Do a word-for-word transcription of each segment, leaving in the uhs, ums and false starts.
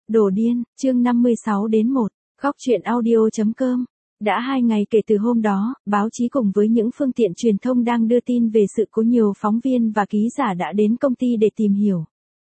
Đồ điên, chương năm mươi sáu đến một, khóc chuyện audio chấm com. Đã hai ngày kể từ hôm đó, báo chí cùng với những phương tiện truyền thông đang đưa tin về sự cố nhiều phóng viên và ký giả đã đến công ty để tìm hiểu.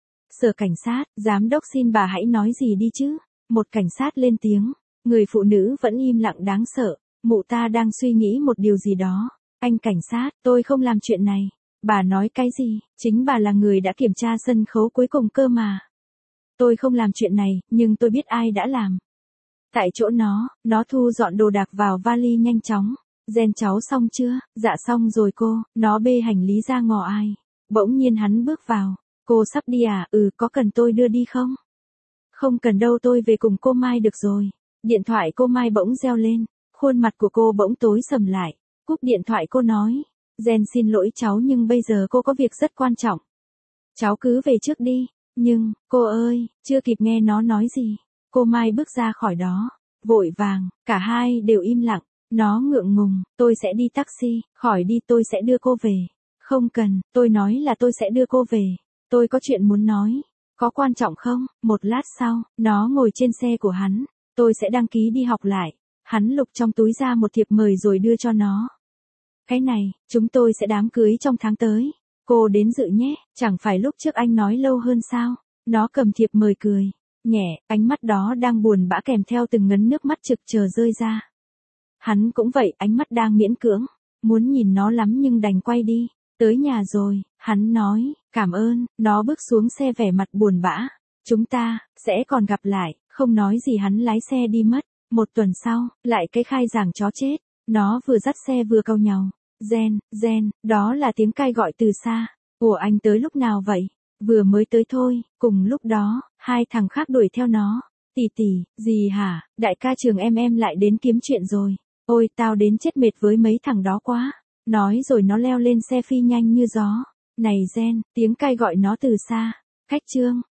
Sở cảnh sát, giám đốc xin bà hãy nói gì đi chứ. Một cảnh sát lên tiếng, người phụ nữ vẫn im lặng đáng sợ, mụ ta đang suy nghĩ một điều gì đó. Anh cảnh sát, tôi không làm chuyện này. Bà nói cái gì, chính bà là người đã kiểm tra sân khấu cuối cùng cơ mà. Tôi không làm chuyện này, nhưng tôi biết ai đã làm. Tại chỗ nó, nó thu dọn đồ đạc vào vali nhanh chóng. Gen cháu xong chưa? Dạ xong rồi cô, nó bê hành lý ra ngõ ai. Bỗng nhiên hắn bước vào. Cô sắp đi à? Ừ, có cần tôi đưa đi không? Không cần đâu, tôi về cùng cô Mai được rồi. Điện thoại cô Mai bỗng reo lên. Khuôn mặt của cô bỗng tối sầm lại. Cúp điện thoại cô nói. Gen xin lỗi cháu nhưng bây giờ cô có việc rất quan trọng. Cháu cứ về trước đi. Nhưng, cô ơi, chưa kịp nghe nó nói gì. Cô Mai bước ra khỏi đó. Vội vàng, cả hai đều im lặng. Nó ngượng ngùng, tôi sẽ đi taxi, khỏi đi tôi sẽ đưa cô về. Không cần, tôi nói là tôi sẽ đưa cô về. Tôi có chuyện muốn nói. Có quan trọng không? Một lát sau, nó ngồi trên xe của hắn. Tôi sẽ đăng ký đi học lại. Hắn lục trong túi ra một thiệp mời rồi đưa cho nó. Cái này, chúng tôi sẽ đám cưới trong tháng tới. Cô đến dự nhé, chẳng phải lúc trước anh nói lâu hơn sao? Nó cầm thiệp mời cười. Nhẹ, ánh mắt đó đang buồn bã kèm theo từng ngấn nước mắt trực chờ rơi ra. Hắn cũng vậy, ánh mắt đang miễn cưỡng. Muốn nhìn nó lắm nhưng đành quay đi. Tới nhà rồi, hắn nói, cảm ơn, nó bước xuống xe vẻ mặt buồn bã. Chúng ta, sẽ còn gặp lại, không nói gì hắn lái xe đi mất. Một tuần sau, lại cái khai giảng chó chết. Nó vừa dắt xe vừa cau nhàu. Gen, Gen, đó là tiếng cai gọi từ xa. Ủa anh tới lúc nào vậy? Vừa mới tới thôi. Cùng lúc đó, hai thằng khác đuổi theo nó. Tỷ tỷ, gì hả? Đại ca trường em em lại đến kiếm chuyện rồi. Ôi tao đến chết mệt với mấy thằng đó quá. Nói rồi nó leo lên xe phi nhanh như gió. Này Gen, tiếng cai gọi nó từ xa. Cách chương